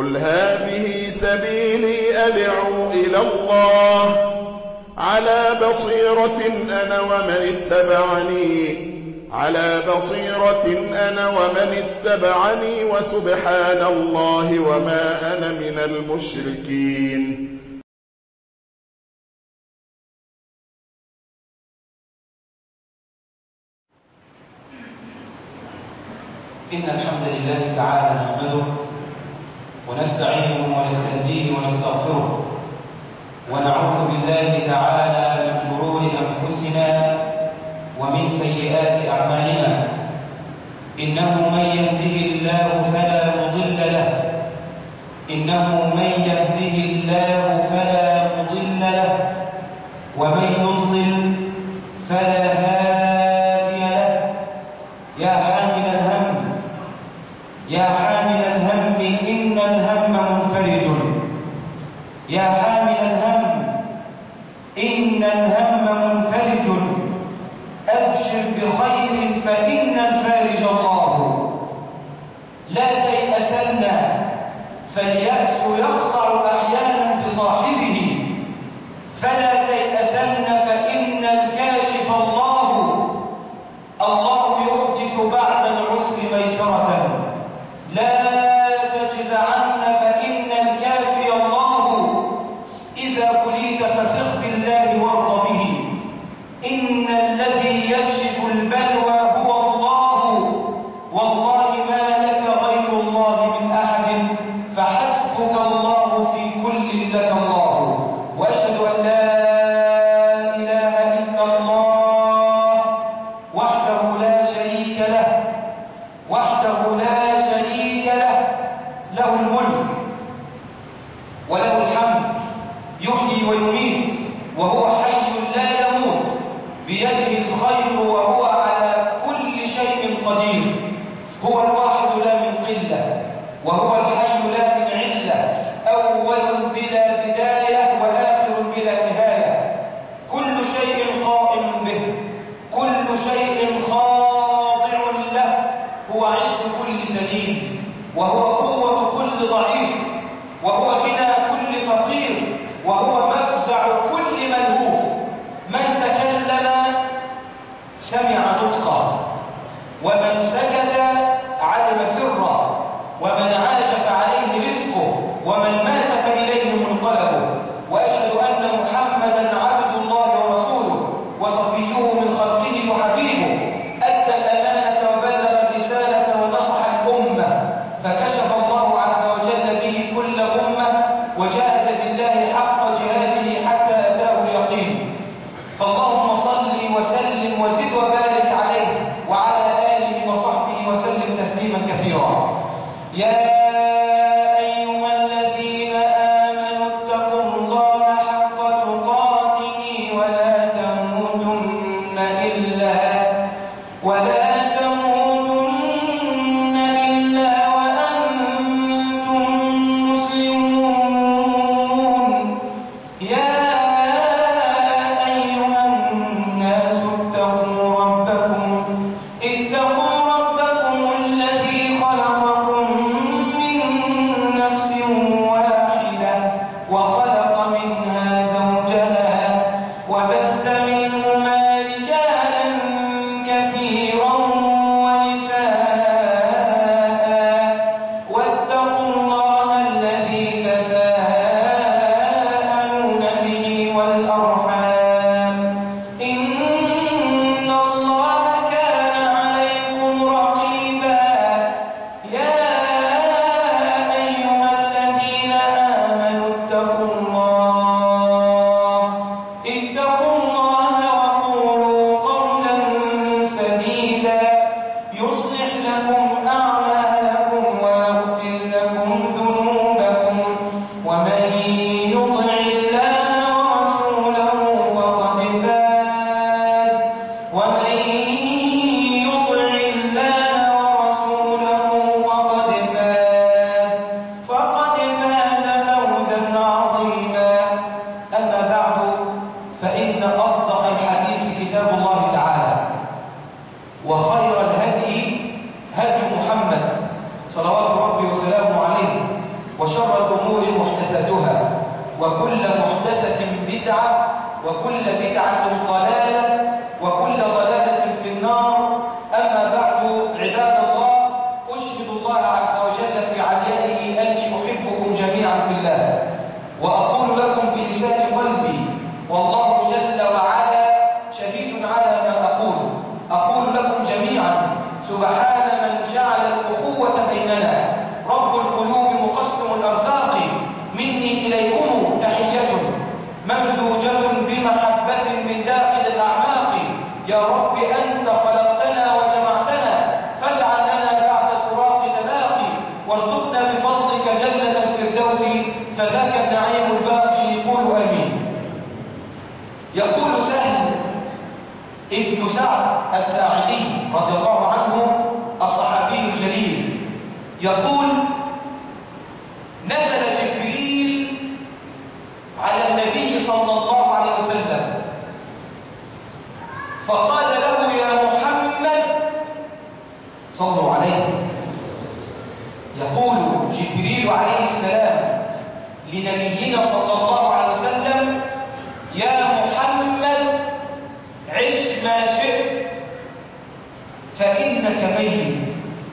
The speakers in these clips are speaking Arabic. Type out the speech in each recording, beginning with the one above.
قل هذه سبيلي أدعو إلى الله على بصيرة أنا ومن اتبعني وسبحان الله وما أنا من المشركين. إن الحمد لله تعالى نحمده ونستعينه ونستهديه ونستغفره ونعوذ بالله تعالى من شرور أنفسنا ومن سيئات أعمالنا. إنه من يهده الله فلا مضل له ومن يضلل فلا هادي له. يا حامل الهم إن الهم منفرج. يا حامل الهم إن الهم منفرج. أبشر بخير فإن الفارج الله. لا تيأسن فاليأس يقطع أحيانا بصاحبه. فلا تيأسن فإن الكاشف الله يحدث بعد العسر ميسرة. لا تجزعن فإن الكافي الله. إذا بليت فثق بالله وارض به. إن الذي يكشف البلوى هو الله. والله ما لك غير الله من أحد فحسبك الله في كل لك الله. وأشهد أن لا إله إلا الله وحده لا شريك له له الملك وله الحمد يحيي ويميت وهو حي لا يموت بيده الخير وهو على كل شيء قدير. هو الواحد لا من قلة وهو الحي لا من علة. أول بلا بداية وآخر بلا نهاية. كل شيء قائم به كل شيء خاضع له. هو عز كل ذليل وهو قوة كل ضعيف وهو غنى كل فقير وهو مفزع كل ملهوف. من تكلم سمع نطقا ومن سكت علم سرا ومن عاش فعليه رزقه ومن مات فإليه منقلبه. وأشهد أن محمدا عبد الله ورسوله وصفيه من خلقه وحبيبه. أدى الأمانة وبلغ الرسالة ونصح الأمة فكشف الله عز وجل به كل أمة وجاهد في الله حق جهاده حتى أتاه اليقين. فاللهم صل وسلم وزد وبارك عليه وعلى آله وصحبه وسلم تسليما كثيرا. يا أيها الذين آمنوا اتقوا الله حق تقاته ولا تموتن إلا وأنتم مسلمون. يا أيها الناس اتقوا ربكم الذي خلقكم من نفس واحدة وخلق منها زوجها وبث منهما رجالا كثيرا ونساء. واتقوا الله الذي تساءلون به والأرحام إن الله كان عليكم رقيبا. يا أيها الذين آمنوا اتقوا الله وقولوا قولا سديدا يصلح لكم أعمالكم ويغفر لكم ذنوبكم. ومن يطع الله ورسوله فقد فاز. فوزا عظيما. أما بعد فإن أصدق الحديث كتاب الله تعالى وخير الهدي هدي محمد صلوات ربي وسلامه عليه وشر الأمور محدثاتها وكل محدثة بدعة وكل بدعة ضلالة وكل ضلالة في النار. أما بعد، عباد الله، أشهد الله عز وجل في عليائه أني أحبكم جميعا في الله، وأقول لكم بلسان قلبي والله جل وعلا شهيد على ما أقول لكم جميعا سبحان من جعل الأخوة بيننا، رب القلوب مقسم الأرزاق، مني إليكم تحية ممزوجة بمحبة من داخل الأعماق. يا رب أنت خلقتنا وجمعتنا، فاجعل لنا بعد الفراق تلاقي، وارزقنا بفضلك جنة الفردوس، فذاك النعيم الباقي. قولوا آمين. يقول سهل ابن سعد الساعدي رضي الله عنه الصحابي الجليل، يقول: نزل جبريل على النبي صلى الله عليه وسلم فقال له: يا محمد صلوا عليه. يقول جبريل عليه السلام لنبينا صلى الله عليه وسلم: يا محمد عش ما شئت فإنك ميت،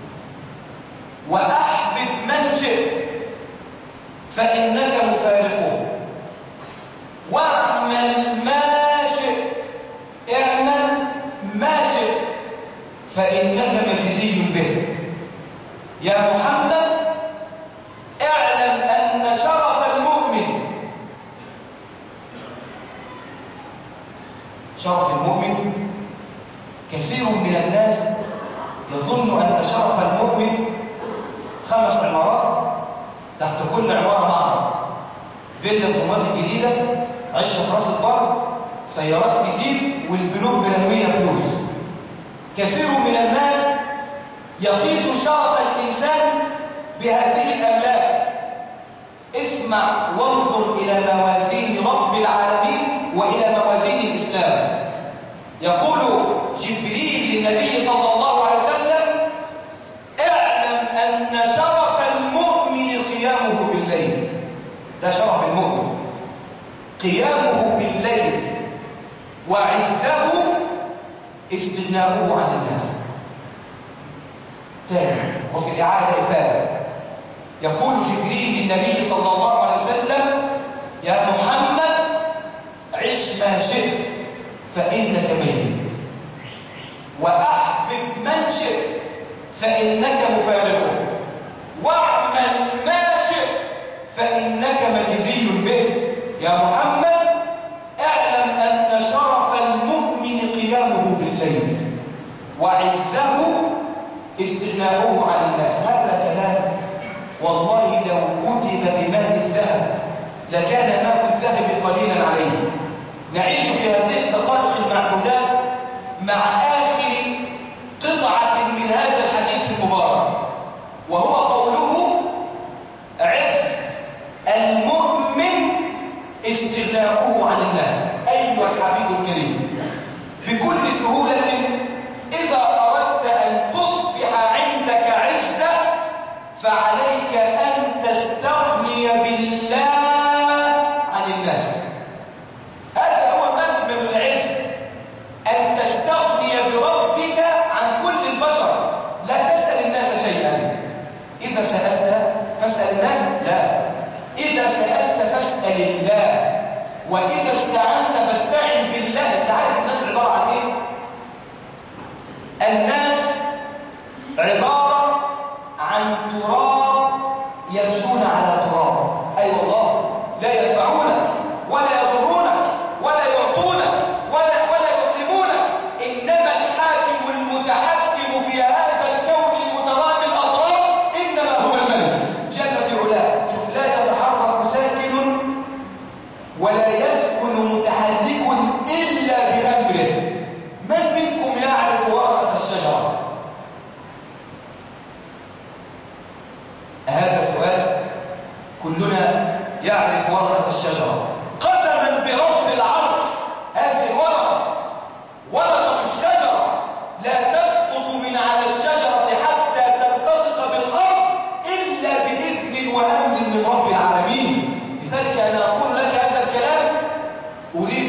وأحبب من شئت فإنك مفارقه، واعمل ما شئت، اعمل ما شئت فإنك مجزي به. يا محمد اعلم أن شرف المؤمن كثير من الناس يظن أن شرف المؤمن 5 عمارات، تحت كل عمارة معرض، فيلا الضمات الجديدة، عيشة في راس البر، سيارات كتير، والبنوك برهمية فلوس. كثير من الناس يقيس شرف الإنسان بهذه الأملاك. اسمع وانظر إلى موازين رب العالمين وإلى موازين الإسلام. يقول جبريل للنبي صلى الله عليه وسلم: اعلم أن شرف المؤمن قيامه بالليل. ده شرف المؤمن، قيامه بالليل، وعزه استغناؤه عن الناس. تاني وفي الإعادة إفادة. يقول جبريل للنبي صلى الله عليه وسلم: يا محمد عش ما شئت فإنك ميت، وأحبب من شئت فإنك مفارقه، واعمل ما شئت فإنك مجزي به. يا محمد اعلم أن شرف المؤمن قيامه بالليل، وعزه استغناؤه عن الناس. هذا كلام والله لو كتب بماء الذهب لكان ماء الذهب قليلا عليه. نعيش في هذه الدقائق المعدودات مع آخر قطعة من هذا الحديث المبارك، وهو قوله: عز المؤمن استغناؤه عن الناس. أيها الحبيب الكريم، بكل سهولة إذا أردت أن تصبح عندك عزة فعليك أن تستغني بالله عن الناس. هذا هو مكمن العز، أن تستغني بربك عن كل البشر، لا تسأل الناس شيئا. إذا سألت فاسأل الناس؟ لا. إذا سألت فاسأل الله، وإذا استعنت فاستعن بالله. أنت عارف الناس عبارة عن إيه؟ الناس عبارة عن تراب يمشون على تراب. أي والله، لا ينفعونك ولا يضرونك ولا يعطونك ولا يظلمونك، إنما الحاكم المتحكم في هذا الكون المترامي الأطراف إنما هو الملك جل في علاه. شوف، لا يتحرك ساكن ولا يسكن متحرك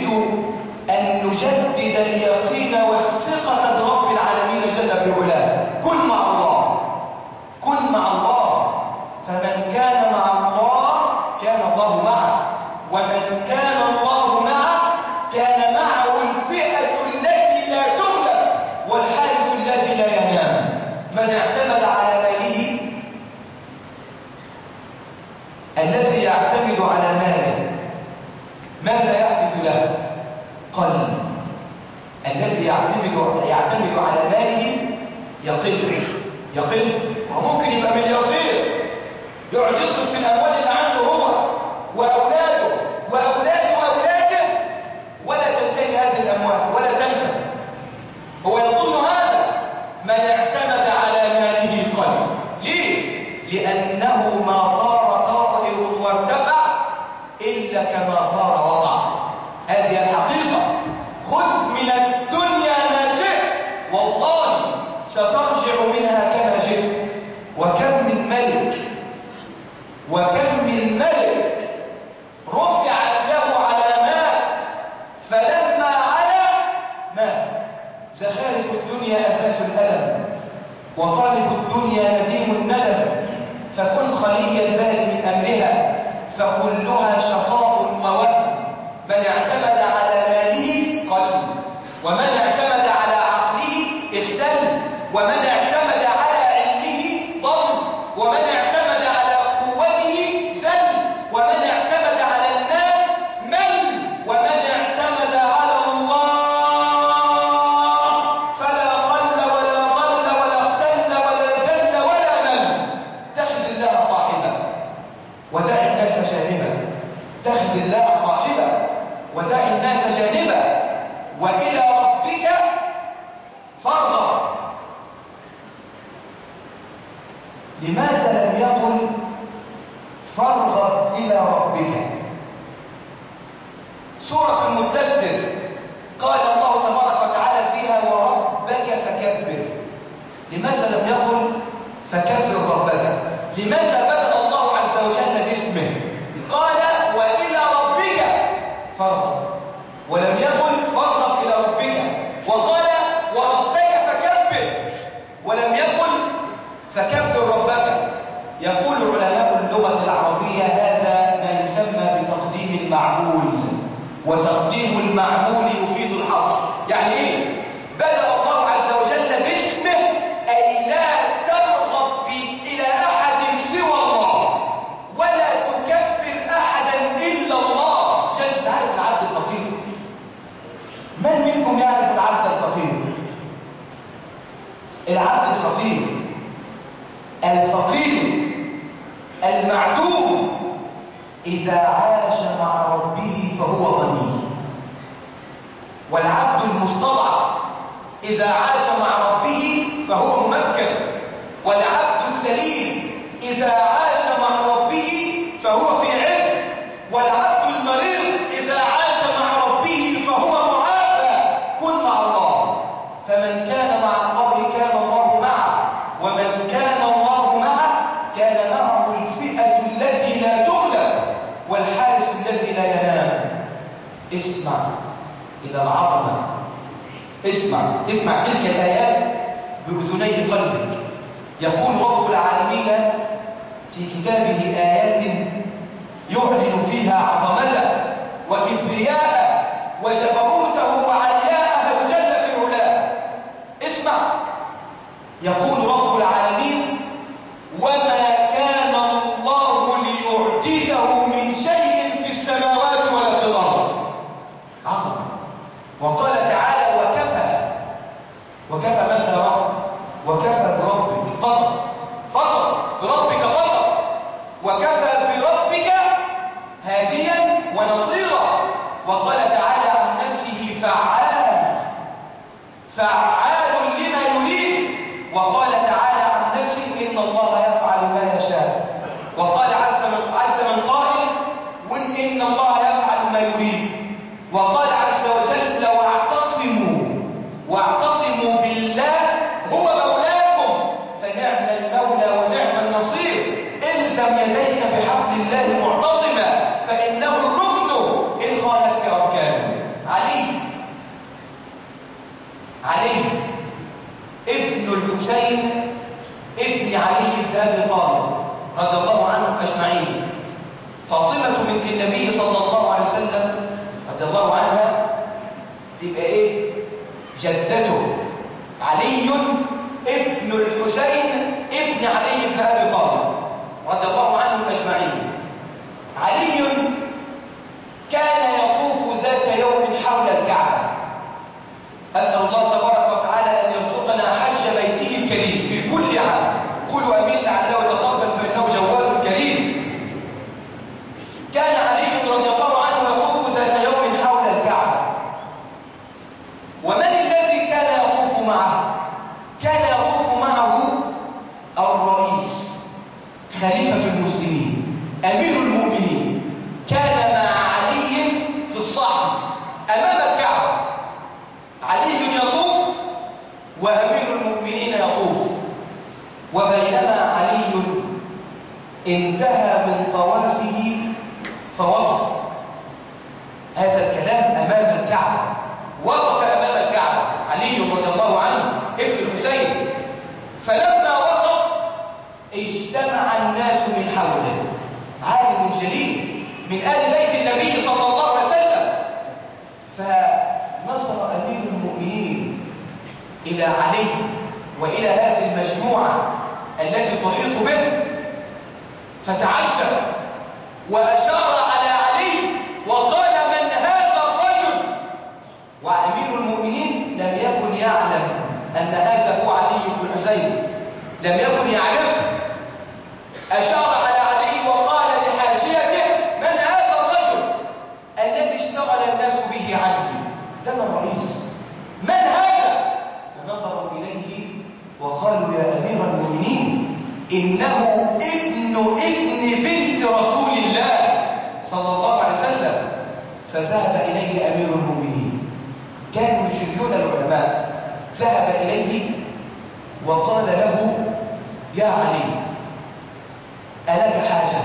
نريد أن نجدد اليقين والثقة برب العالمين جل في علاه. كن مع الله، كن مع الله، فمن كان مع الله كان الله معه، ومن كان الله معه كان معه الفئة التي لا تغلب والحارس الذي لا ينام. من اعتمد على ماله، الذي يعتمد على ماله ماذا يحدث له؟ قل. الذي يعتمد على ماله يقل. وممكن يبقى ملياردير يقعد يصرف في الاموال اللي عنده هو واولاده ولا تنتهي هذه الاموال ولا تنفذ. هو يظن هذا. من اعتمد على ماله قل. ليه؟ لانه ما طار وارتفع الا كما طار وقع. هذه الحقيقه. خذ من الدنيا ما شئت، والله سترجع منها كما جئت. وكم من ملك رفعت له علامات فلما علا مات. زخارف الدنيا أساس الألم، وطالب الدنيا نديم الندم. فكن خلي البال من أمرها، فكلها شقاء ووهم. من اعتمد على ماله قل، ومن اعتمد على عقله اختل، ومن اعتمد على علمه ضل، ومن اعتمد على قوته ذل، ومن اعتمد على الناس مل، ومن اعتمد على الله فلا قل ولا ضل ولا اختل ولا ذل ولا مل. اتخذ الله صاحبا ودع الناس جانبا. اتخذ الله صاحبا ودع الناس جانبا، وإلى ربك فارغب. لماذا لم يقل فارغب إلى ربك؟ سورة المدثر قال الله تبارك وتعالى فيها وربك فكبر. لماذا لم يقل فكبر ربك؟ لماذا بدأ الله عز وجل باسمه؟ قال وإلى ربك فارغب، ولم يقل فارغب إلى ربك. وقال وربك فكبر، ولم يقل فكبر ربك. يقول علماء اللغة العربية هذا ما يسمى بتقديم المعمول، وتقديم المعمول يفيد الحصر. يعني ايه؟ بدأ الله عز وجل باسمه، أي لا ترغب إلى أحد سوى الله، ولا تكبر أحدا إلا الله. عشان تعرف العبد الفقير. من منكم يعرف العبد الفقير؟ العبد الفقير المعدوم إذا عاش مع ربه فهو غني، والعبد المستضعف إذا عاش مع ربه فهو ممكن، والعبد الذليل إذا عاش مع ربه فهو في عز، والعبد المريض إذا عاش مع ربه فهو معافى. كن مع الله، فمن كان مع الله كان الله معه، ومن كان الله معه كان معه الفئة التي لا تغلب والحارس الذي لا ينام. اسمع إلى العظمة، اسمع تلك الآيات بأذني قلبك. يقول رب العالمين في كتابه آيات يعلن فيها عظمته وكبرياءه وجبروته وعلياءه جل في علاه. اسمع، يقول رب العالمين وما كان الله ليعجزه من شيء في السماوات ولا في الأرض. عظمة. وقال تعالى وكفى ماذا يا رب؟ وكفى بربك فقط بربك فقط، وكفى بربك هاديا ونصيرا. وقال تعالى عن نفسه فعال لما يريد. وقال تعالى عن نفسه إن الله يفعل ما يشاء. وقال عز من قائل إن الله يفعل ما يريد. وقال عز وجل واعتصموا بالله هو مولاكم فنعم المولى ونعم النصير. الزم يديك بحبل الله معتصما فإنه الركن إن خالفت أركانه. الحسين ابن علي بن أبي طالب رضي الله عنهم أجمعين. فاطمة بنت النبي صلى الله عليه وسلم رضي الله عنها تبقى إيه؟ جدته علي ابن الحسين ابن علي بن أبي طالب رضي الله عنهم أجمعين. علي كان يطوف ذات يوم حول الكعبة. أسأل الله تبارك وتعالى أن يرزقنا حج بيته الكريم في كل عام. قولوا أمين لعله يتقبل فإنه جواد كريم. كان علي رضي الله عنه يطوف ذات يوم حول الكعبة. ومن الذي كان يطوف معه؟ كان يطوف معه الرئيس خليفة المسلمين أمير المؤمنين. كان مع علي في الصحن أمام الكعبة. علي يطوف وأمير المؤمنين يطوف. وبينما علي انتهى من طوافه فوقف. هذا الكلام أمام الكعبة. وقف أمام الكعبة علي رضي الله عنه ابن الحسين. فلما وقف اجتمع الناس من حوله. عالم جليل من آل بيت النبي صلى الله عليه وسلم. فنظر أمير المؤمنين إلى علي وإلى هذه المجموعة التي تحيط به فتعجب وأشار على علي وقال: من هذا الرجل؟ وأمير المؤمنين لم يكن يعلم أن هذا هو علي بن الحسين، لم يكن يعرفه. أشار على علي وقال لحاشيته: من هذا الرجل الذي اشتغل الناس به عني؟ ده الرئيس. من هذا؟ فنظروا إليه وقالوا: يا أمير المؤمنين، إنه ابن بنت رسول الله صلى الله عليه وسلم. فذهب إليه أمير المؤمنين، كانوا يشيرون العلماء، ذهب إليه وقال له: يا علي، ألك حاجة؟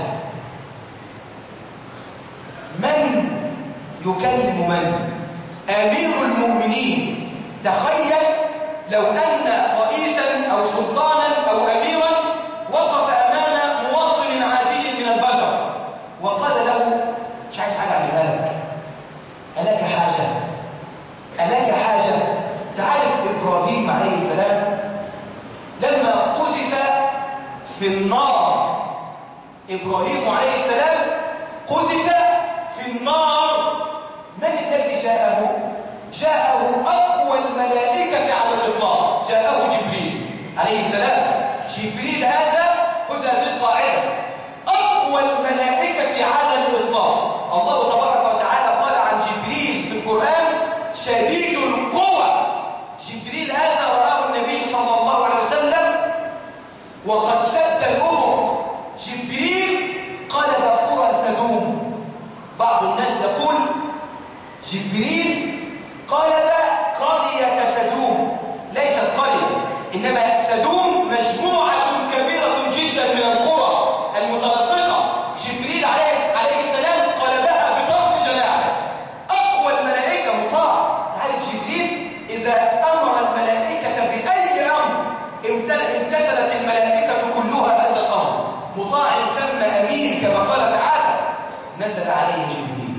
من يكلم من؟ أمير المؤمنين. تخيل لو أن رئيسا أو سلطانا أو أميرا وقف أمام مواطن عادي من البشر وقال له: مش عايز حاجة أعملها لك، ألك حاجة؟ ألك حاجة؟ تعرف إبراهيم عليه السلام لما قذف في النار، إبراهيم عليه السلام قذف في النار، من الذي جاءه؟ جاءه أقوى الملائكة على الإطلاق، جاءه جبريل عليه السلام. جبريل هذا خذ هذه القاعدة: أقوى الملائكة على الإطلاق. الله تبارك وتعالى قال عن جبريل في القرآن: شديد القوى. جبريل هذا رآه النبي صلى الله عليه وسلم وقد سد الأفق. جبريل قلب قرى سدوم. بعض الناس يقول جبريل قلب قرية سدوم. ليست قرية، إنما سدوم مجموعة كبيرة جدا من القرى المتلاصقة. جبريل عليه السلام قلبها بطرف جناحه. أقوى الملائكة مطاع. تعرف جبريل إذا أمر الملائكة بأي أمر امتثلت الملائكة كلها هذا الأمر. مطاع ثم أمين كما قال تعالى. نزل عليه جبريل.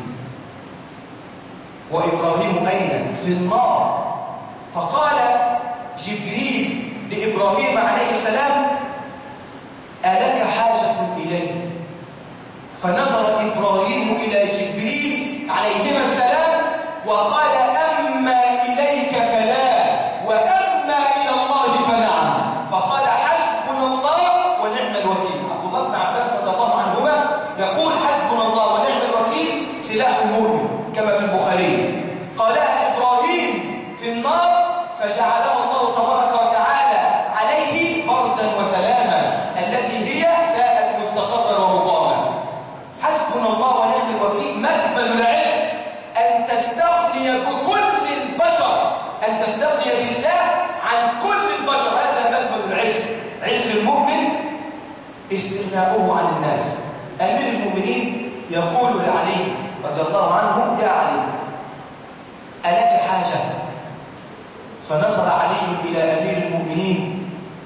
وإبراهيم أين؟ في النار. فقال جبريل لإبراهيم عليه السلام: ألك حاجة إلي؟ فنظر إبراهيم إلى جبريل عليهما السلام وقال: أما إليك فلا، وأما إلى الله فنعم. فقال: حسبنا الله ونعم الوكيل. عبد الله بن عباس رضي الله عنهما يقول: حسبنا الله ونعم الوكيل سلاح المؤمن، كما في البخاري. قالها إبراهيم في النار فجعله الله تبارك وتعالى عليه بردا وسلاما، التي هي ساءت مستقرا ومقاما. حسبنا الله ونعم الوكيل. مكمن العز أن تستغني بكل البشر، أن تستغني بالله عن كل البشر. هذا مكمن العز. عز المؤمن استغناؤه عن الناس. أمير المؤمنين يقول لعلي رضي الله عنه: يا علي، ألك حاجة؟ فنظر علي إلى أمير المؤمنين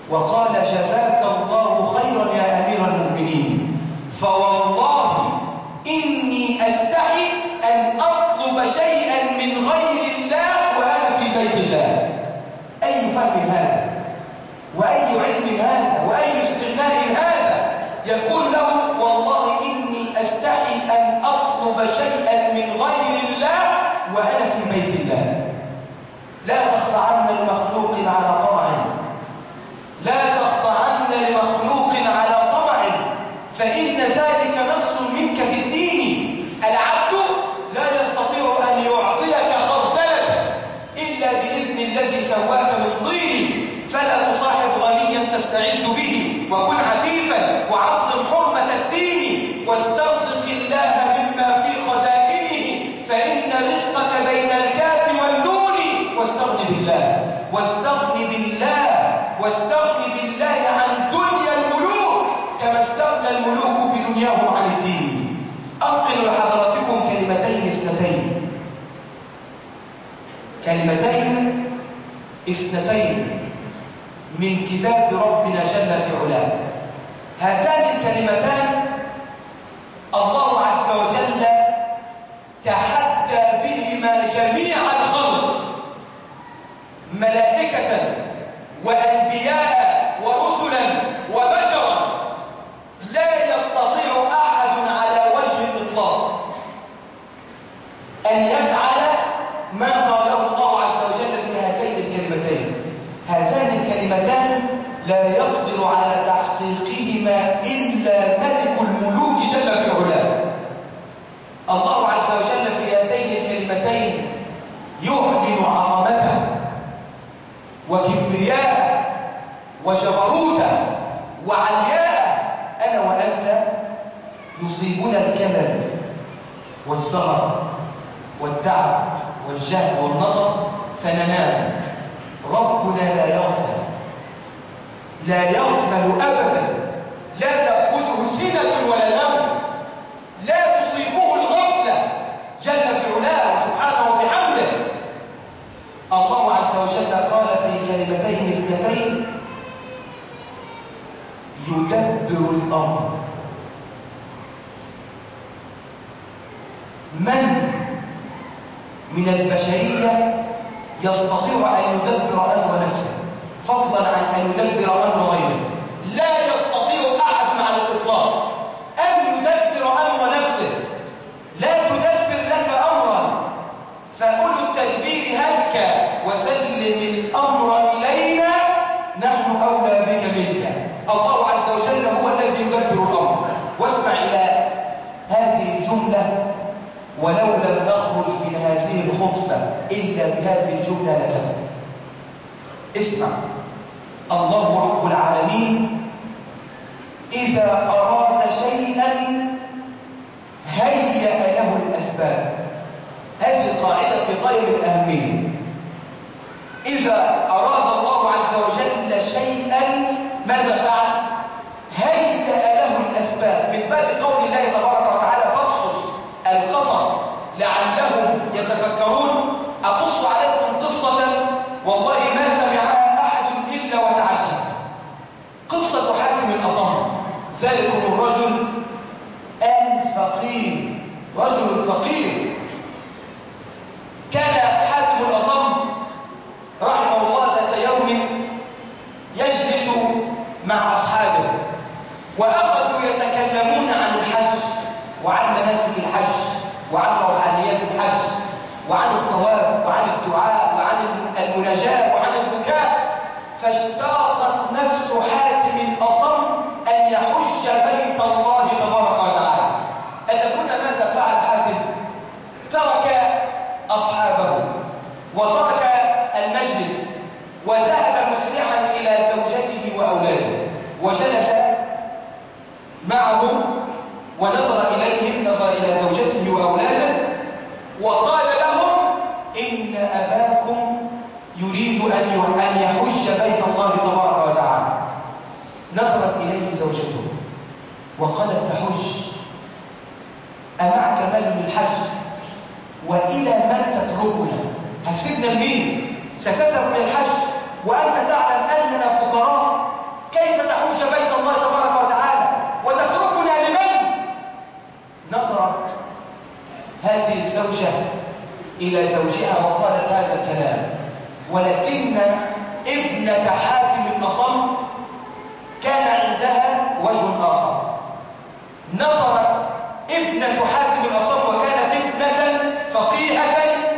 وقال جزاك الله خيرا يا أمير المؤمنين، فوالله إني أستحي أن أطلب شيئا من غير الله وأنا في بيت الله. أي فهم هذا وأي علم هذا وأي استغناء هذا؟ يقول له والله إني أستحي أن أطلب شيئا من غير الله وأنا في بيت الله. لا تخضعن لمخلوق على طمع، لا تخضعن لمخلوق على طمع، فإن ذلك نقص منك في الدين. العبد لا يستطيع أن يعطيك خردلة إلا بإذن الذي سواك من طين. فلا تصاحب غنيا تستعز به، وكن عفيفا وعظم حرمة الدين، واسترزق الله مما في خزائنه، فإن رزقك بين الكاف والنون. واستغن بالله، واستغن بالله، واستغن بالله عن دنيا الملوك كما استغنى الملوك بدنياهم عن الدين. أنقل لحضراتكم كلمتين اثنتين، كلمتين اثنتين من كتاب ربنا جل في علاه. هاتان الكلمتان الله عز وجل تحدى بهما جميع الخلق، ملائكة وأنبياء ورسلا وبشرا. لا يستطيع أحد على وجه الإطلاق أن يفعل ما قاله الله عز وجل في هاتين الكلمتين. هاتان الكلمتان لا يقدر على تحقيقهما إلا ملك الملوك جل في علاه. الله عز وجل في هاتين الكلمتين يعلن عظمته وكبرياءه وجبروته وعلياءه. أنا وأنت يصيبنا الكلل والسهر والتعب والجهد والنصب فننام. ربنا لا يغفل، لا يغفل أبدا، لا تأخذه سنة ولا نوم، لا تصيبه الغفلة جل في علاه سبحانه وبحمده. الله عز وجل قال في كلمتين اثنتين يدبر الأمر. من البشرية يستطيع أن يدبر أمر نفسه فضلا عن أن يدبر أمر غيره؟ لا يستطيع أحد على الإطلاق أن يدبر أمر نفسه. لا تدبر لك أمرا، فأولو التدبير هلك وسلم الأمر إلينا نحن أولى بك منك. الله عز وجل هو الذي يدبر الأمر. واسمع إلى هذه الجملة، ولو لم نخرج من هذه الخطبة إلا بهذه الجملة لكفى. اسمع، الله رب العالمين إذا أراد شيئا هيأ له الأسباب. هذه قاعدة في غاية الأهمية. إذا أراد الله عز وجل شيئا ماذا فعل؟ هيأ له الأسباب، من باب قول الله تبارك وتعالى فاقصص القصص لعلهم يتفكرون. أقص عليكم قصة والله ما سمعها أحد إلا وتعجب. قصة حاتم الأصم، ذلكم الرجل الفقير، رجل فقير. كان حاتم الأصم رحمه الله ذات يوم يجلس مع أصحابه، وأخذوا يتكلمون عن الحج وعن مناسك الحج وعن روحانيات الحج وعن الطواف وعن الدعاء وعن المناجاة وعن البكاء. فاشتاقت نفس حاتم الأصم أن يحج بيت الله تبارك وتعالى. أتدرون ماذا فعل حاتم؟ ترك أصحابه وترك المجلس وذهب مسرعا إلى زوجته وأولاده، وجلس معهم ونظر إليهم، نظر إلى زوجته وأولاده، وقال لهم إن أباكم يريد أن يحج بيت الله تبارك وتعالى. نظرت إليه زوجته وقالت تحج؟ أمعك مال للحج؟ وإلى من تتركنا؟ هتسيبنا لمين؟ ستذهب إلى الحج وأنت تعلم أننا فقراء؟ زوجة إلى زوجها وقالت هذا الكلام، ولكن ابنة حاتم الأصم كان عندها وجه آخر. نظرت ابنة حاتم الأصم وكانت ابنة فقيهة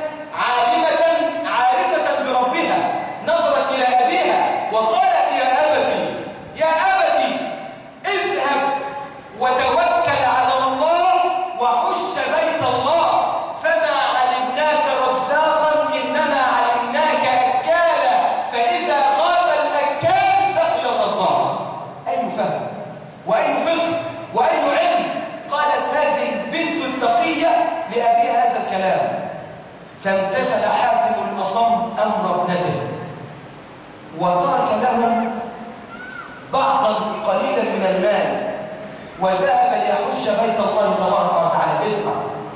عارفة بربها، نظرت إلى أبيها وقالت يا أبتي اذهب وتوكل على الله وحج بيت الله، فما علمناك رزاقا إنما علمناك أكالا، فإذا غاب الأكال بقي الرزاق. أي فهم وأي فقه وأي علم. قالت هذه البنت التقية لأبيها هذا الكلام، فامتثل حاتم الأصم أمر ابنته وترك لهم بعضا قليلا من المال وذهب ليحج بيت الله تبارك وتعالى. اسمع،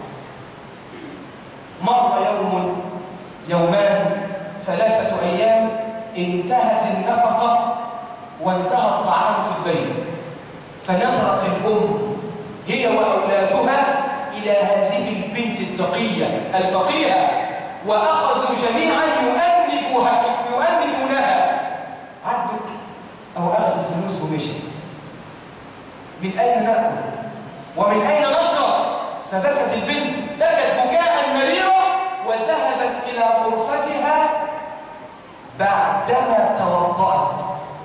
مر يوم يومان 3 أيام، انتهت النفقة وانتهى الطعام في البيت، فنظرت الأم هي وأولادها إلى هذه البنت التقية الفقيهة، وأخذوا جميعا يؤنبونها. عجبك أو أخذ الفلوس ومشي، من أين نأكل ومن أين نشرب؟ فبكت البنت، بكت بكاء مريرا وذهبت إلى غرفتها بعدما توضأت.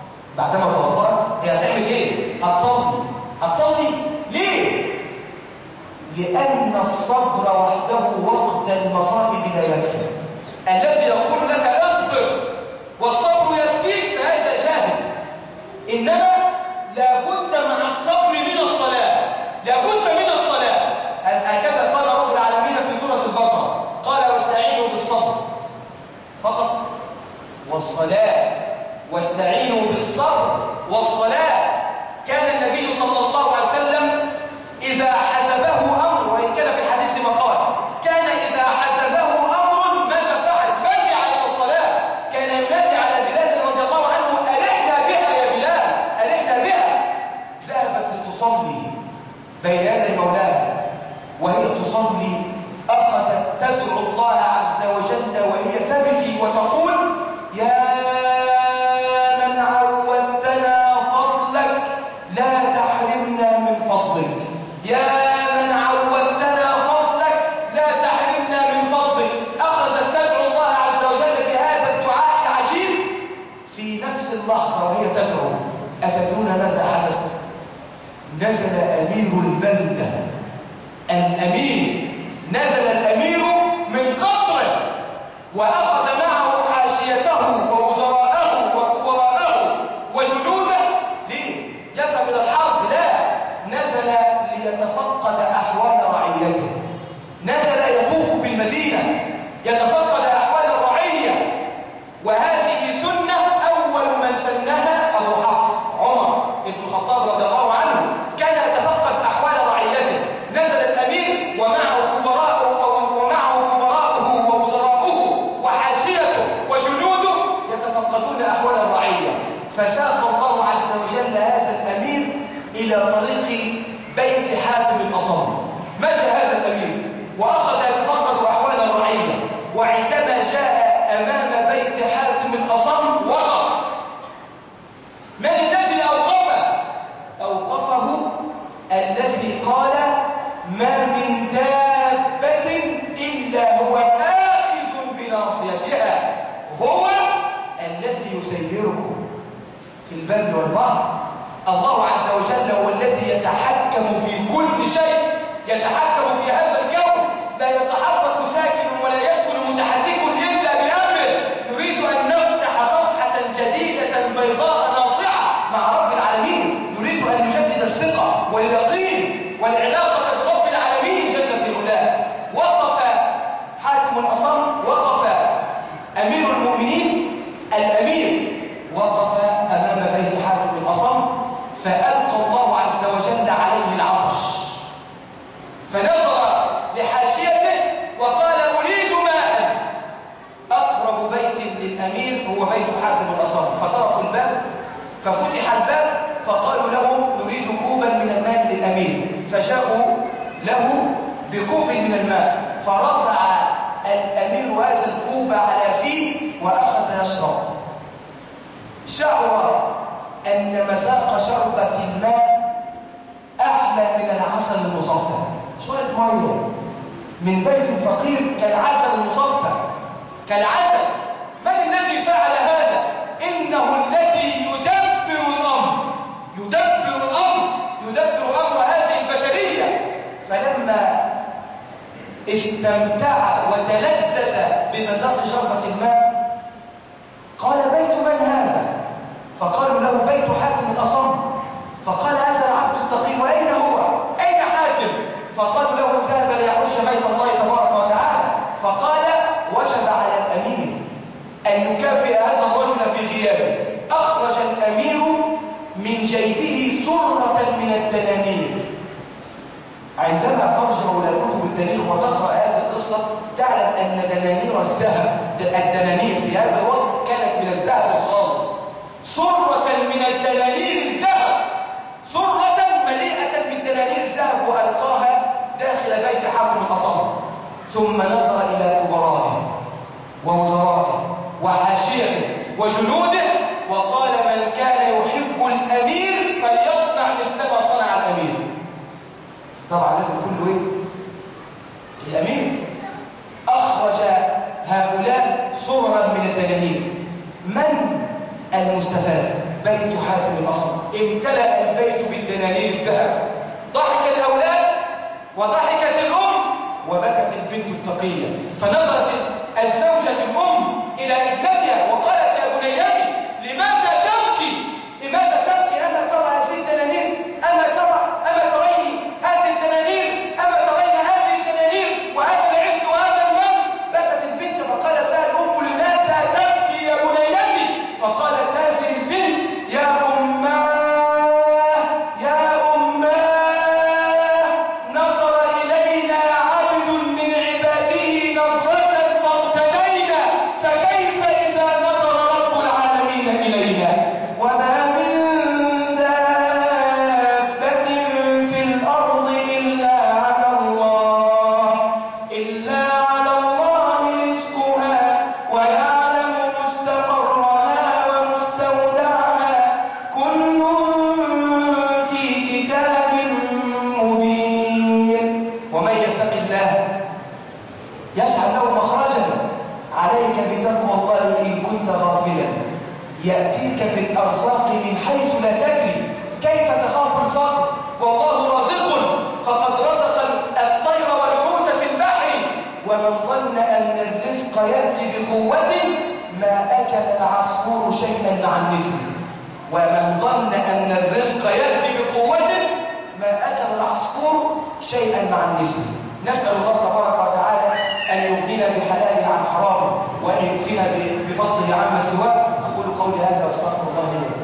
هي هتعمل إيه؟ هتصلي ليه؟ لأن الصبر وحده وقت المصائب لا يكفي. الذي يقول لك اصبر والصبر يكفيك فهذا جاهل، إنما لابد مع الصبر من الصلاة، هكذا قال رب العالمين في سورة البقرة، قال واستعينوا بالصبر فقط والصلاة، واستعينوا بالصبر والصلاة. كان النبي صلى الله عليه وسلم إذا حسبه أمر، وإن كان في الحديث مقال، كان إذا حسبه أمر ماذا فعل؟ فزع إلى الصلاة. كان ينادي على بلال رضي الله عنه ألحنا بها يا بلال، ألحنا بها. ذهبت لتصلي بين يدي مولاها، وهي تصلي أخذت تدعو الله عز وجل وهي تبكي وتقول يا من عودتنا فضلك لا تحرمنا من فضلك، يا من عودتنا فضلك لا تحرمنا من فضلك. أخذت تدعو الله عز وجل بهذا الدعاء العجيب. في نفس اللحظة وهي تدعو، أتدرون ماذا حدث؟ نزل أمير البلدة، نزل الأمير من قصره وأخذ معه حاشيته ووزراءه وكبراءه وجنوده. ليه؟ يذهب إلى الحرب؟ لا، نزل ليتفقد أحوال رعيته، نزل يطوف في المدينة يتفقد أحوال الرعية. وهذه سنة أول من سنها أبو حفص عمر بن الخطاب رضي الله عنه، كان يتفقد أحوال رعيته. نزل الأمير ومعه كبراءه ووزراءه وحاشيته وجنوده يتفقدون أحوال الرعية. فساق الله عز وجل هذا الأمير إلى طريق بيت حاتم الأصم. مشى هذا الأمير وأخذ يتفقد أحوال الرعية، وعندما جاء أمام بيت حاتم الأصم وقف. من الذي أوقفه الذي قال ما من دابة إلا هو آخذ بناصيتها، هو الذي يسيركم في البر والبحر. الله عز وجل هو الذي يتحكم في كل شيء، يتحكم في هذا الكون. لا يتحرك ساكن ولا يسكن متحرك إلا بأمره. نريد أن نفتح صفحة جديدة بيضاء ناصعة مع رب العالمين. نريد أن نجدد الثقة واليقين والعلاقة برب العالمين جل في علاه. وقف حاتم الأصم، وقف أمير المؤمنين الأمير، وقف أمام بيت حاتم الأصم، فألقى الله عز وجل عليه العطش، فنظر لحاشيته وقال أريد ماء. أقرب بيت للأمير هو بيت حاتم الأصم، فطرقوا الباب ففتح الباب فقالوا له نريد كوبا من الماء للأمير، فجاءوا له بكوب من الماء. فرفع الأمير هذا الكوب على فيه وأخذ يشرب. شعر أن مذاق شربة الماء أحلى من العسل المصفى. شوية مية من بيت فقير كالعسل المصفى، كالعسل. من الذي فعل هذا؟ إنه الذي يدبر الأمر، يدبر الأمر، يدبر أمر هذه البشرية. فلما استمتع وتلذذ بمذاق شربة الماء قال: بيت من هذا؟ فقالوا له: بيت حاتم الأصم. فقال: هذا العبد التقي، وأين هو؟ أين حاتم؟ فقالوا له: ذهب ليحج بيت الله تبارك وتعالى. فقال: وجب على الأمير أن يكافئ هذا الرجل في غيابه. أخرج الأمير من جيبه سرة من الدنانير. عندما ترجع إلى كتب التاريخ وتقرأ هذه القصة تعلم أن دنانير الذهب، الدنانير في هذا الوقت كانت من الذهب الخالص. سرة من الدنانير الذهب، سرة مليئة بالدنانير الذهب، وألقاها داخل بيت حاتم الأصم. ثم نظر إلى كبرائه ووزرائه وحاشيته وجنوده وقال: من كان يحب الأمير فليصنع مثل ما صنع الأمير. طبعا لازم كله ايه؟ الأمير. أخرج هؤلاء سرا من الدنانير. من المستفاد؟ بيت حاتم الأصم. امتلأ البيت بالدنانير الذهب. ضحك الأولاد وضحكت الأم وبكت البنت التقية. فنظرت الزوجة الأم إلى ابنتها وقالت: يا بنيتي لماذا تبكي؟ لماذا تبكي؟ أما ترى هذه الدنانير؟ أما ترين هذه الدنانير؟ أما ترين هذه الدنانير وهذا العز وهذا المال؟ بكت البنت فقالت لها الأم: لماذا تبكي يا بنيتي؟ فقالت هذه البنت: يا أماه، يا أماه، نظر إلينا عبد من عباده نظرة فاقتدينا، فكيف إذا نظر رب العالمين إلينا؟ وما من دابة في الأرض إلا على الله رزقها ويعلم مستقرها ومستودعها، كل في كتاب مبين. ومن يتق الله يجعل له مخرجا. عليك بتقوى الله إن كنت غافلا. يأتيك بالأرزاق من حيث لا تدري. كيف تخاف الفقر والله رازق؟ فقد رزق الطير والحوت في البحر. ومن ظن أن الرزق يأتي بقوة ما أكل العصفور شيئا مع النسر. ومن ظن أن الرزق يأتي بقوة ما أكل العصفور شيئا مع النسر. نسأل الله تبارك وتعالى أن يغنينا بحلاله عن حرامه وأن يكفينا بفضله عما سواه. أقول قولي هذا وأستغفر الله لي ولكم.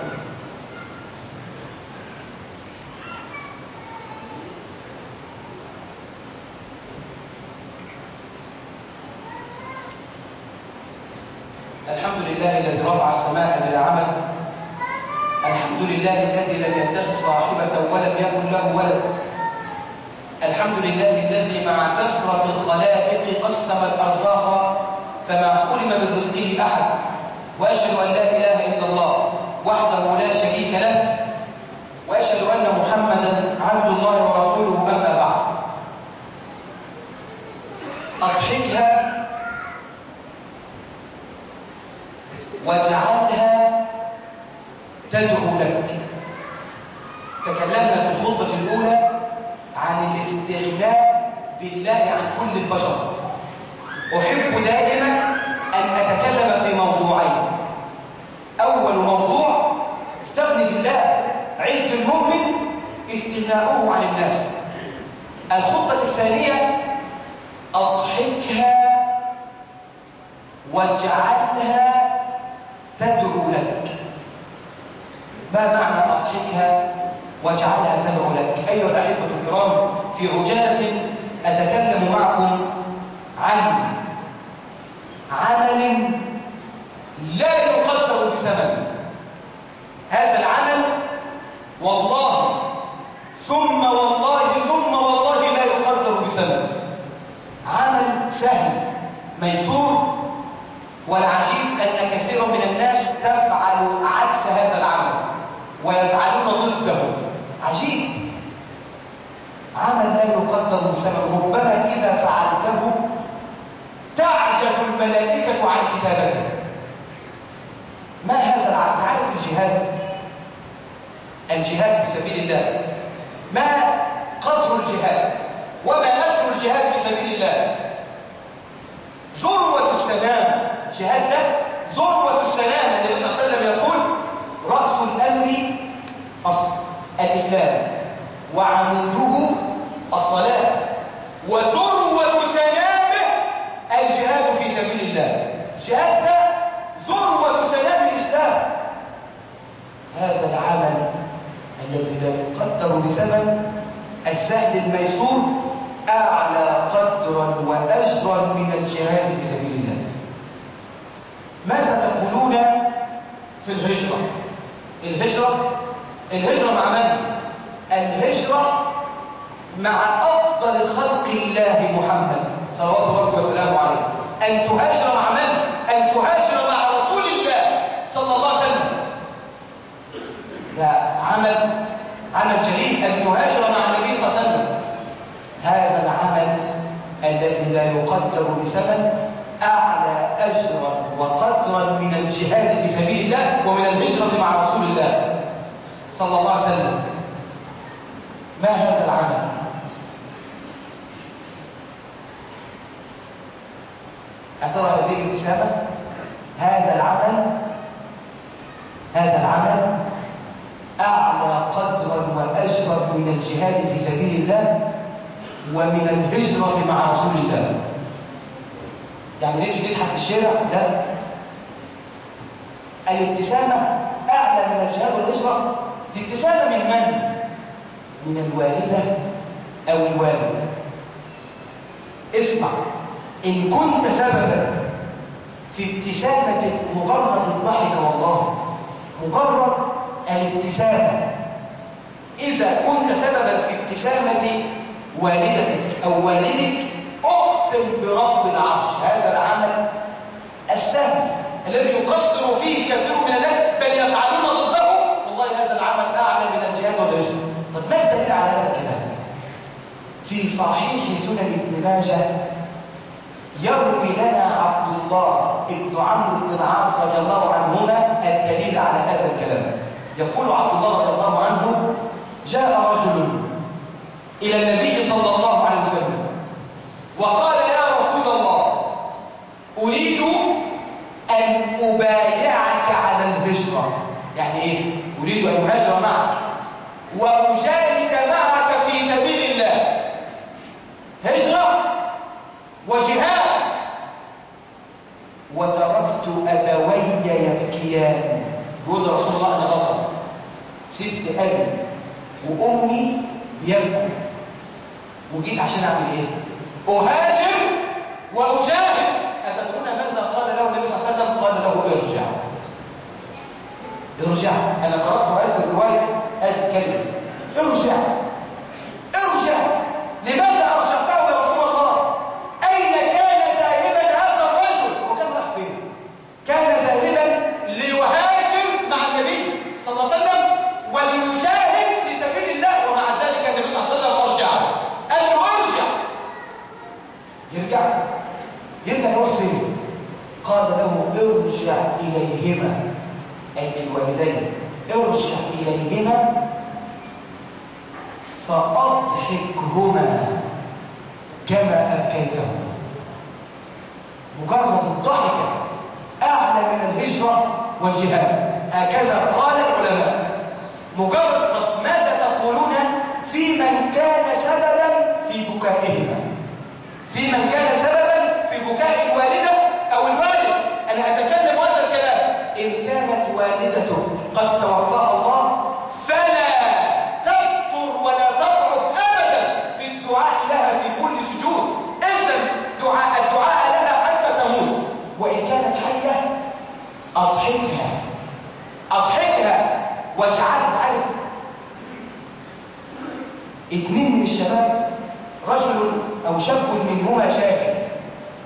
الحمد لله الذي رفع السماء بلا عمد. الحمد لله الذي لم يتخذ صاحبة ولم يكن له ولد. الحمد لله الذي مع كثرة الخلائق قسم الأرزاق فما حرم من رزقه أحد. وأشهد أن لا إله إلا الله وحده لا شريك له، وأشهد أن محمدا عبد الله ورسوله. أما بعد، أضحكها واجعلها تدعو لك. تكلمنا في الخطبة الأولى عن الاستغناء بالله عن كل البشر. أحب دائما أن أتكلم في موضوعين. أول موضوع: استغني بالله. عز المؤمن استغناؤه عن الناس. الخطبة الثانية: أضحكها واجعلها تدعو لك. ما معنى أضحكها واجعلها تدعو لك؟ أيها الأحبة الكرام، في عجالة أتكلم معكم عن عمل لا يقدر بثمن. هذا العمل والله ثم والله ثم والله لا يقدر بثمن. عمل سهل ميسور، والعجيب أن كثيرا من الناس تفعل عكس هذا العمل ويفعلون ضده. عجيب، عمل لا يقدر بثمن، ربما إذا فعلته تعجز الملائكة عن كتابته. ما هذا العمل؟ تعرف الجهاد في سبيل الله، ما قدر الجهاد وما أجر الجهاد في سبيل الله؟ ذروة السلام. الجهاد ده ذروة السلام. النبي صلى الله عليه وسلم يقول: رأس الأمر الإسلام وعموده الصلاة وذروة سلامه الجهاد في سبيل الله. الجهاد ده ذروة سلام الإسلام. هذا العمل الذي لا يقدر بثمن، السهل الميسور، أعلى قدرا وأجرا من الجهاد في سبيل الله. ماذا تقولون في الهجرة؟ الهجرة مع من؟ الهجرة مع أفضل خلق الله محمد صلوات الله وسلامه عليه. أن تهاجر مع من؟ أن تهاجر مع رسول الله صلى الله عليه وسلم. ده عمل جليل، أن تهاجر مع النبي صلى الله عليه وسلم. هذا العمل الذي لا يقدر بثمن أعلى أجرا وقدرا من الجهاد في سبيل الله ومن الهجرة مع رسول الله صلى الله عليه وسلم. ما هذا العمل؟ أترى هذه الابتسامة؟ هذا العمل أعلى قدرا وأجرا من الجهاد في سبيل الله ومن الهجرة مع رسول الله. يعني ليش نضحك في الشارع؟ لا، الابتسامة أعلى من الجهاد والهجرة. الابتسامة من من؟ من الوالدة أو الوالد. اسمع، إن كنت سببا في ابتسامة، مجرد الضحك، والله مجرد الابتسامة، إذا كنت سببا في ابتسامة والدتك أو والدك، أقسم برب العرش هذا العمل السهل الذي يقصر فيه كثير من الناس بل يفعلون ضده، والله هذا العمل أعلى من الجهاد والهجرة. طب ما الدليل على هذا الكلام؟ في صحيح سنن ابن ماجه يروي لنا عبد الله بن عمرو بن العاص رضي الله عنهما الدليل على هذا الكلام. يقول عبد الله رضي الله عنه: جاء رجل إلى النبي صلى الله عليه وسلم وقال: يا رسول الله، أريد أن أبايعك على الهجرة. يعني إيه؟ أريد أن أهاجر معك وأجاهد معك في سبيل الله. هجرة وجهاد. وتركت أبوي يبكيان. يقول رسول الله: أنا بطل، سبت أبي وأمي بيبكوا وجيت عشان أعمل إيه؟ أهاجر وأجاهد. أتدرون ماذا قال له النبي صلى الله عليه وسلم؟ قال له: ارجع. ارجع. أنا قرأت هذه الرواية، هذه الكلمة، ارجع. لماذا أرجعته يا رسول الله؟ أين كان ذاهبا هذا الرجل؟ وكان راح فين؟ كان ذاهبا ليهاجر مع النبي صلى الله عليه وسلم وليجاهد في سبيل الله، ومع ذلك النبي صلى الله عليه وسلم رجع. قال له: يرجع يروح فين؟ قال له: ارجع إليهما، أي الوالدين، ارجع إليهما فأضحكهما كما أبكيتهما. مجرد الضحكة أعلى من الهجرة والجهاد، هكذا قال العلماء. مجرد. طب ماذا تقولون في من كان سببا في بكائهما؟ في من كان سببا في بكاء الوالدة أو الوالد. أنا أتكلم هذا الكلام. إن كانت والدتك قد توفاها الله فلا تفتر ولا تضعف أبدا في الدعاء لها في كل سجود. إذن الدعاء لها حتى تموت. وإن كانت حية أضحكها واجعلها. عارف، اتنين من الشباب، رجل أو شاب منهما شاهد،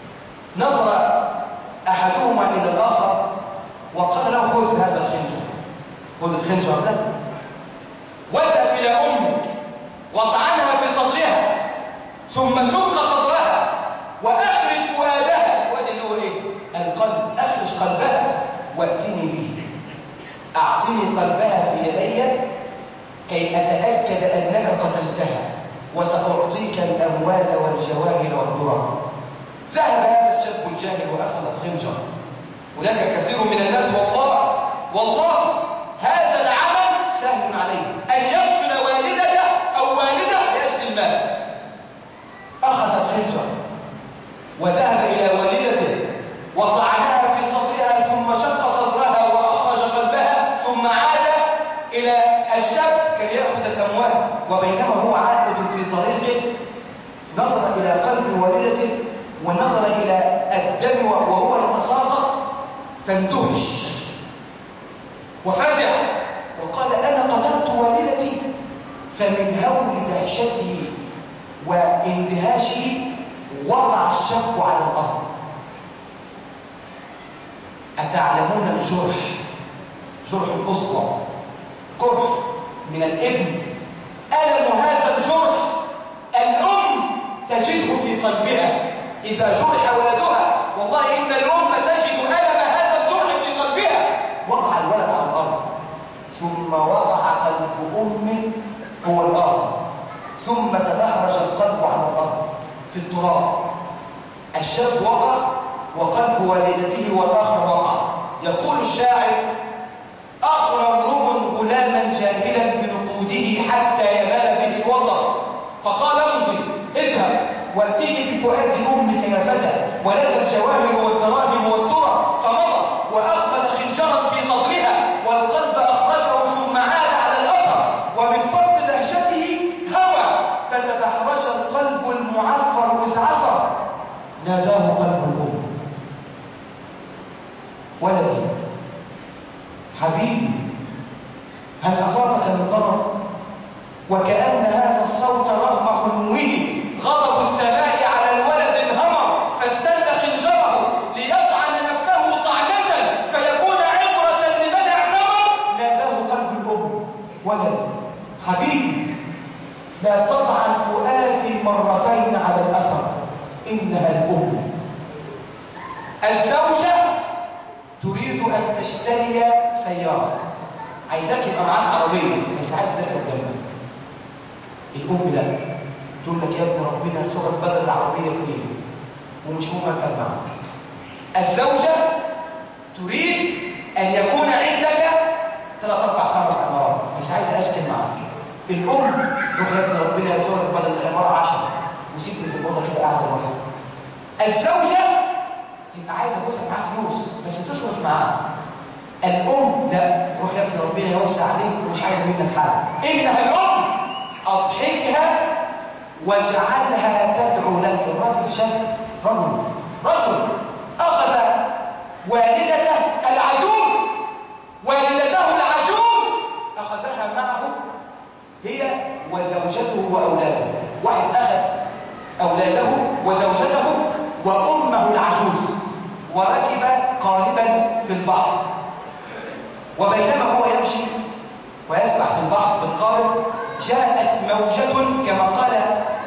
نظر أحدهما إلى الآخر وقال له خذ هذا الخنجر، خذ الخنجر ده واذهب إلى أمك واطعنها في صدرها ثم شق صدرها وأخرج فؤادها. فؤاد اللي هو إيه؟ القلب. أخرج قلبها وأتني به، أعطني قلبها في يدي كي أتأكد أنك قتلتها وسأعطيك الأموال والجواهر والدرهم. ذهب هذا الشاب الجاهل وأخذ الخنجر. هناك كثير من الناس والله هذا العمل سهل عليه، أن يقتل والدته أو والده لأجل المال. أخذ الخنجر وذهب إلى والدته وطعنها في صدرها ثم شق صدرها وأخرج قلبها ثم عاد إلى الشاب كي يأخذ الأموال. وبينما هو عائد في طريقه نظر إلى قلب والدته ونظر إلى الدم وهو يتساقط فاندهش وفزع وقال أنا قتلت والدتي. فمن هول دهشته واندهاشه وقع الشاب على الأرض. أتعلمون الجرح، جرح الأسرة، جرح من الابن، ألم هذا الجرح الأم تجده في قلبها إذا جرح ولدها. والله إن الأم تجد ألم هذا الجرح في قلبها. وقع الولد على الأرض ثم وقع قلب أمه هو الآخر ثم تدحرج القلب على الأرض في التراب. الشاب وقع وقلب والدته والآخر وقع. يقول الشاعر أغرى امرؤ غلاما جاهلا بنقوده حتى يمال به الوطن فقال امضي اذهب واتيني بفؤاد أمك يا فتى ولك الجواهر والدراهم والدرر. فمضى وأقبل خنجرا في صدرها والقلب أخرجه ثم عاد على الأثر ومن فرط دهشته هوى فتدحرج القلب المعفر إذ عثر. ناداه قلب الأم ولدي حبيبي هل أصابك من ضرر؟ وكأن هذا الصوت رغم حنوه غضب السماء على الولد انهمر فاستل خنجره ليطعن نفسه طعنة فيكون عبرة لمن اعتبر. ناداه قلب الأم ولدي حبيبي لا تطعن فؤادي مرتين على الأثر إنها الأم. الزوجة تريد أن تشتري سيارة، عايزاك يبقى معاك عربية بس عايز تركب جنبك. الأم لا، تقول لك يا ابن ربنا يرزقك بدل العربية كتير ومش مهم أركب معاك. الزوجة تريد أن يكون عندك 3 4 5 عمارات بس عايز أسكن معاك. الأم روح يا ابن ربنا يرزقك بدل العمارة 10 وسيبني في الأوضة كده قاعدة لوحدي. الزوجة تبقى عايزة جوزها معاه فلوس بس تصرف معاه. الأم لا، روح يا ابن ربنا يوسع عليك ومش عايزة منك حاجة. إنها الأم أضحكها واجعلها تدعو لك. الراجل شاب رجل أخذ والدته العجوز أخذها معه هي وزوجته وأولاده. واحد أخذ أولاده وزوجته وأمه العجوز وركب قاربا في البحر. وبينما هو يمشي ويسبح في البحر بالقارب جاءت موجة كما قال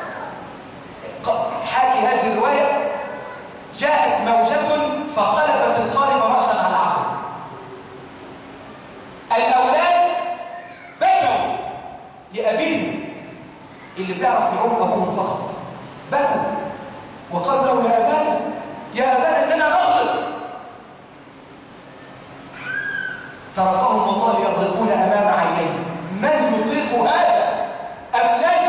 حاكي هذه الرواية جاءت موجة فقلبت القارب رأسا على عقب. الأولاد بكوا لأبيهم اللي بيعرف يعوم أبوهم فقط، بكوا وقال له يا أبانا إننا نغلط. تركهم الله يغرقون أمام عينيه. من يطيق هذا؟ أفلاس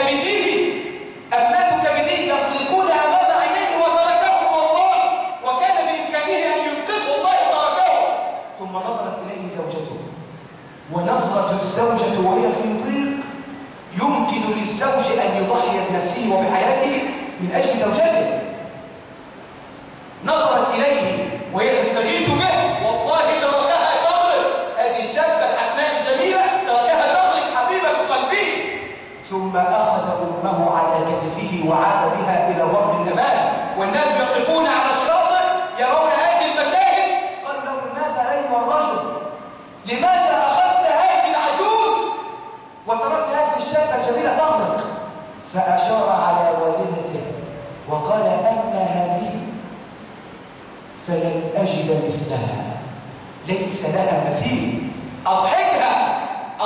كبده يغرقون أمام عينيه وتركهم الله وكان بإمكانه أن ينقذه الله تركهم. ثم نظرت إليه زوجته ونظرت الزوجة وهي في ضيق يمكن للزوج أن يضحي بنفسه وبحياته من أجل زوجته. نظرت إليه وهي تستغيث به والله تركها تضرب. هذه الشابة الحسناء الجميلة تركها تضرب حبيبة قلبه. ثم أخذ أمه على كتفه وعاد بها إلى بر الأمان والناس يقفون على الشرق مثلها، ليس لها مثيل. أضحكها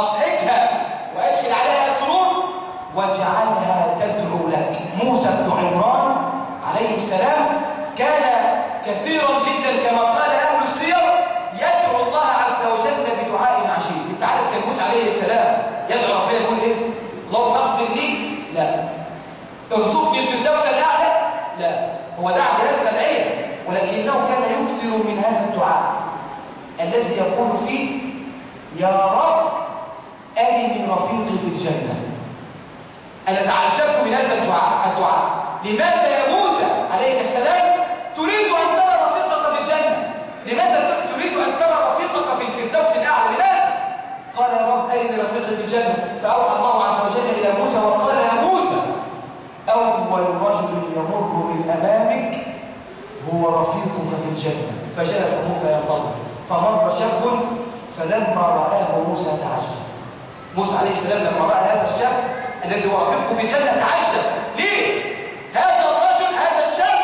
وأدخل عليها السرور واجعلها تدعو لك. موسى بن عمران عليه السلام كان كثيرا جدا كما قال أهل السير يدعو الله عز وجل بدعاء عجيب. انت عارف كان موسى عليه السلام يدعو ربنا يقول ايه؟ اللهم اغفر لي؟ لا. ارزقني الفردوس الاعلى؟ لا. هو دعا بهذه الادعيه، ولكنه كان يكثر من هذا الدعاء الذي يقول فيه يا رب أرني رفيقي في الجنة. أنا تعجبت من هذا الدعاء. لماذا يا موسى عليه السلام تريد أن ترى رفيقك في الجنة؟ لماذا تريد أن ترى رفيقك في الفردوس الأعلى؟ لماذا؟ قال يا رب أرني رفيقي في الجنة. فأوحى الله عز وجل إلى موسى وقال يا موسى أول رجل يمر من أمامك هو رفيقك في الجنة. فجلس موسى ينتظر، فمر شاب فلما رآه موسى تعجب. موسى عليه السلام لما رأى هذا الشاب الذي هو رفيقه في الجنة تعجب. ليه؟ هذا الرجل، هذا الشاب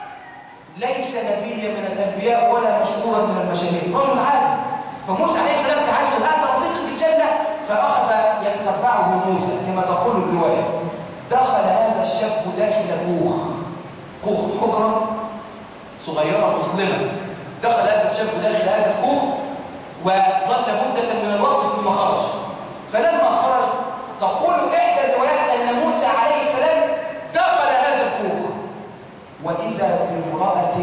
ليس نبيا من الأنبياء ولا مشهورا من المشاهير، رجل عادي. فموسى عليه السلام تعجب، هذا رفيقي في الجنة. فأخذ يتتبعه موسى كما تقول الرواية. دخل هذا الشاب داخل كوخ حجرة صغيرة مظلمة. دخل هذا الشاب داخل هذا الكوخ وظل مدة من الوقت ثم خرج. فلما خرج تقول إحدى الروايات أن موسى عليه السلام دخل هذا الكوخ وإذا بامرأة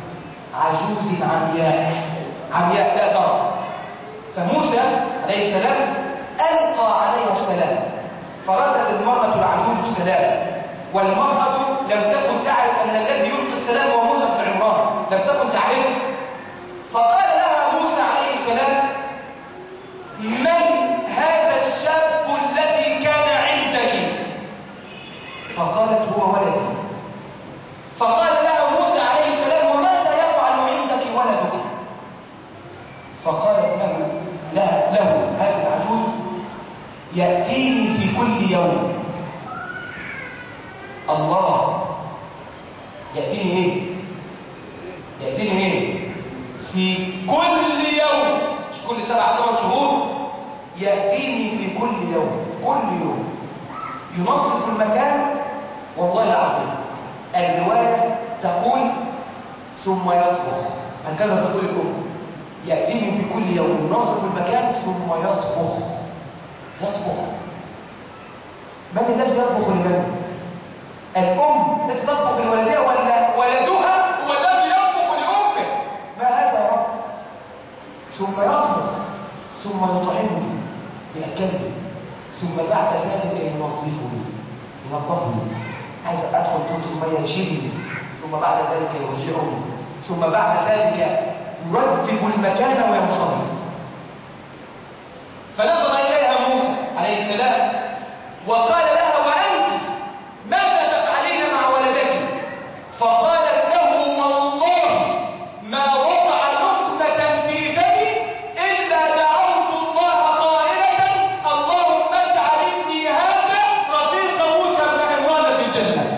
عجوز عمياء لا ترى. فموسى عليه السلام ألقى عليها السلام، فردت المرأة العجوز السلام، والمرأة لم تكن تعرف أن الذي يلقي السلام هو موسى بن عمران، لم تكن تعرفه. فقال لها موسى عليه السلام من هذا الشاب الذي كان عندك؟ فقالت هو ولدي. فقال لها موسى عليه السلام وماذا يفعل عندك ولدك؟ فقالت له هذه العجوز يأتيني في كل يوم. الله، يأتيني ايه؟ يأتيني ايه؟ في كل يوم، مش كل 7-8 شهور، يأتيني في كل يوم. كل يوم ينظف المكان. والله العظيم الرواية تقول ثم يطبخ، هكذا تقول الأم. يأتيني في كل يوم ينظف المكان ثم يطبخ. من الذي يطبخ لمن؟ الأم التي تطبخ لولدها ولا ولدها هو الذي يطبخ لأمه؟ ما هذا يا رب؟ ثم يطبخ ثم يطعمني يأكلني ثم بعد ذلك ينظفني. عايز أدخل توت المية يشيلني ثم بعد ذلك يرجعني ثم بعد ذلك يرتب المكان وينصرف. فنظر إليها موسى عليه السلام وقال لها وأنت ماذا تفعلين مع ولدك؟ فقالت له والله ما وضع لقمة في فمي إلا دعوت الله قائلة اللهم اجعل ابني هذا رفيق موسى بن عمران في الجنة.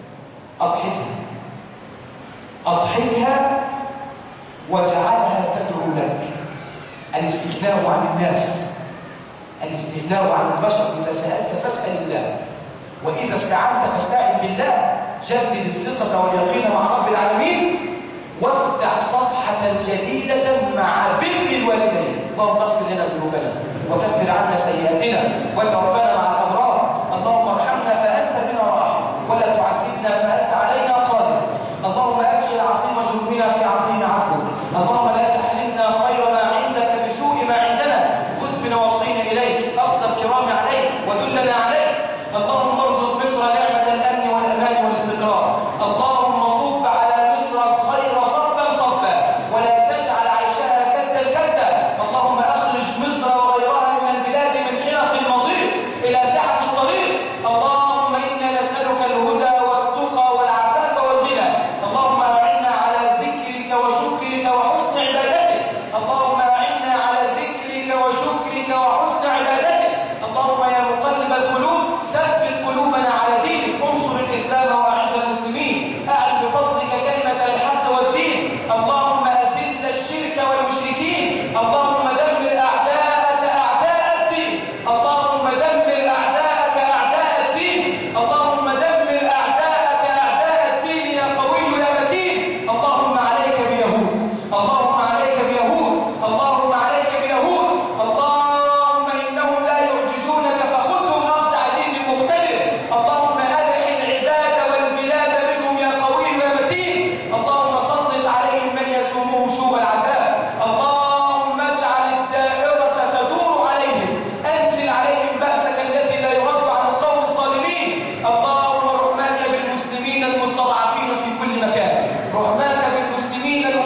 أضحكها واجعلها تدعو لك. الاستغناء عن الناس، الاستغناء عن البشر. إذا سألت فاسأل الله، وإذا استعنت فاستعن بالله. جدد الثقة واليقين مع رب العالمين، وافتح صفحة جديدة مع بر الوالدين. اللهم اغفر لنا ذنوبنا وكفر عنا سيئاتنا وتوفنا مع الأبرار. اللهم ارحمنا فأنت بنا راحم، ولا تعذبنا فأنت علينا قادر. اللهم أدخل عظيم جرمنا في عظيم عفوك. اللهم لا تحرمنا خير ما عندك بسوء ما عندنا. خذ بنواصينا إليك، أخذ الكرام عليك ودلنا عليك. اللهم ارزق مصر نعمة الأمن والأمان والاستقرار. اللهم صب على مصر الخير صبا صبا، ولا تجعل عيشها كدا كدا. اللهم أخرج مصر وغيرها من البلاد من حرق المضيق المسلمين